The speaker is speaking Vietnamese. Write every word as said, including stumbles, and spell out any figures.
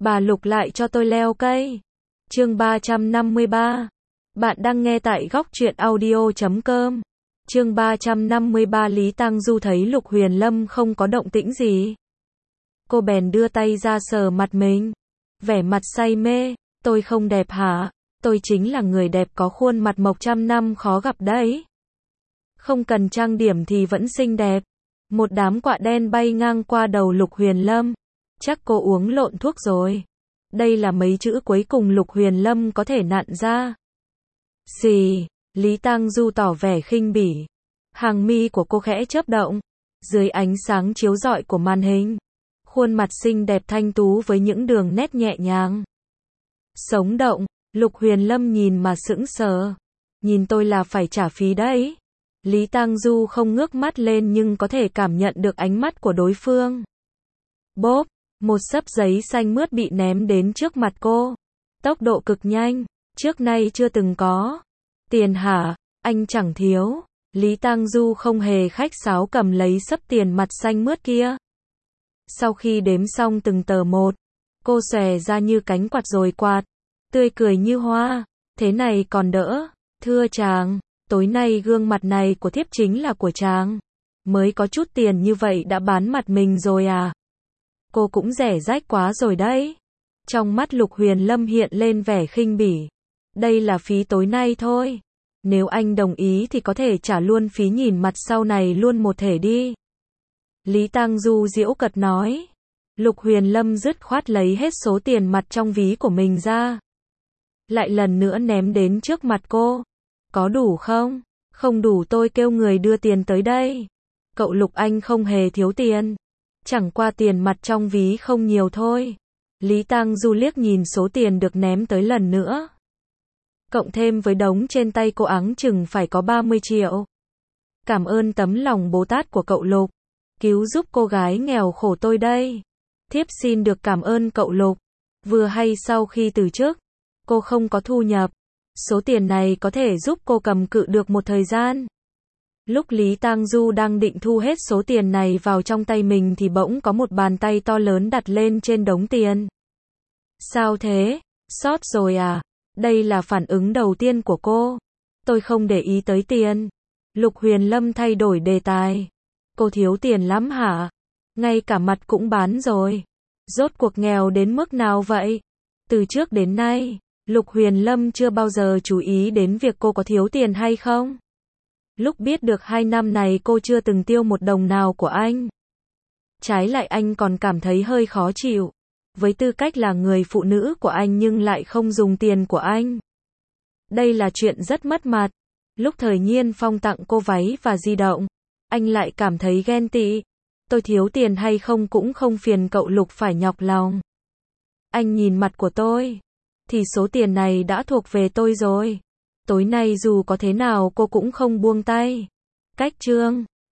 Bà Lục lại cho tôi leo cây. Chương ba trăm năm mươi ba. Bạn đang nghe tại góc truyện audio chấm com. Chương ba trăm năm mươi ba. Lý Tang Du thấy Lục Huyền Lâm không có động tĩnh gì. Cô bèn đưa tay ra sờ mặt mình. Vẻ mặt say mê. Tôi không đẹp hả? Tôi chính là người đẹp có khuôn mặt mộc trăm năm khó gặp đấy. Không cần trang điểm thì vẫn xinh đẹp. Một đám quạ đen bay ngang qua đầu Lục Huyền Lâm. Chắc cô uống lộn thuốc rồi. Đây là mấy chữ cuối cùng Lục Huyền Lâm có thể nặn ra. Xì, Lý Tang Du tỏ vẻ khinh bỉ. Hàng mi của cô khẽ chớp động. Dưới ánh sáng chiếu rọi của màn hình. Khuôn mặt xinh đẹp thanh tú với những đường nét nhẹ nhàng. Sống động, Lục Huyền Lâm nhìn mà sững sờ. Nhìn tôi là phải trả phí đấy. Lý Tang Du không ngước mắt lên nhưng có thể cảm nhận được ánh mắt của đối phương. Bốp, một xấp giấy xanh mướt bị ném đến trước mặt cô. Tốc độ cực nhanh, trước nay chưa từng có. Tiền hả? Anh chẳng thiếu. Lý Tang Du không hề khách sáo cầm lấy xấp tiền mặt xanh mướt kia. Sau khi đếm xong từng tờ một, cô xòe ra như cánh quạt rồi quạt, tươi cười như hoa. Thế này còn đỡ. Thưa chàng, tối nay gương mặt này của thiếp chính là của chàng. Mới có chút tiền như vậy đã bán mặt mình rồi à? Cô cũng rẻ rách quá rồi đấy. Trong mắt Lục Huyền Lâm hiện lên vẻ khinh bỉ. Đây là phí tối nay thôi. Nếu anh đồng ý thì có thể trả luôn phí nhìn mặt sau này luôn một thể đi. Lý Tang Du giễu cợt nói. Lục Huyền Lâm dứt khoát lấy hết số tiền mặt trong ví của mình ra. Lại lần nữa ném đến trước mặt cô. Có đủ không? Không đủ tôi kêu người đưa tiền tới đây. Cậu Lục anh không hề thiếu tiền. Chẳng qua tiền mặt trong ví không nhiều thôi. Lý Tang Du liếc nhìn số tiền được ném tới lần nữa. Cộng thêm với đống trên tay cô áng chừng phải có ba mươi triệu. Cảm ơn tấm lòng Bồ Tát của cậu Lục. Cứu giúp cô gái nghèo khổ tôi đây. Thiếp xin được cảm ơn cậu Lục. Vừa hay sau khi từ chức, cô không có thu nhập. Số tiền này có thể giúp cô cầm cự được một thời gian. Lúc Lý Tang Du đang định thu hết số tiền này vào trong tay mình thì bỗng có một bàn tay to lớn đặt lên trên đống tiền. Sao thế? Sót rồi à? Đây là phản ứng đầu tiên của cô. Tôi không để ý tới tiền. Lục Huyền Lâm thay đổi đề tài. Cô thiếu tiền lắm hả? Ngay cả mặt cũng bán rồi. Rốt cuộc nghèo đến mức nào vậy? Từ trước đến nay, Lục Huyền Lâm chưa bao giờ chú ý đến việc cô có thiếu tiền hay không. Lúc biết được hai năm này cô chưa từng tiêu một đồng nào của anh. Trái lại anh còn cảm thấy hơi khó chịu. Với tư cách là người phụ nữ của anh nhưng lại không dùng tiền của anh. Đây là chuyện rất mất mặt. Lúc Thời Nhiên Phong tặng cô váy và di động, anh lại cảm thấy ghen tị. Tôi thiếu tiền hay không cũng không phiền cậu Lục phải nhọc lòng. Anh nhìn mặt của tôi, thì số tiền này đã thuộc về tôi rồi. Tối nay dù có thế nào cô cũng không buông tay. Cách chương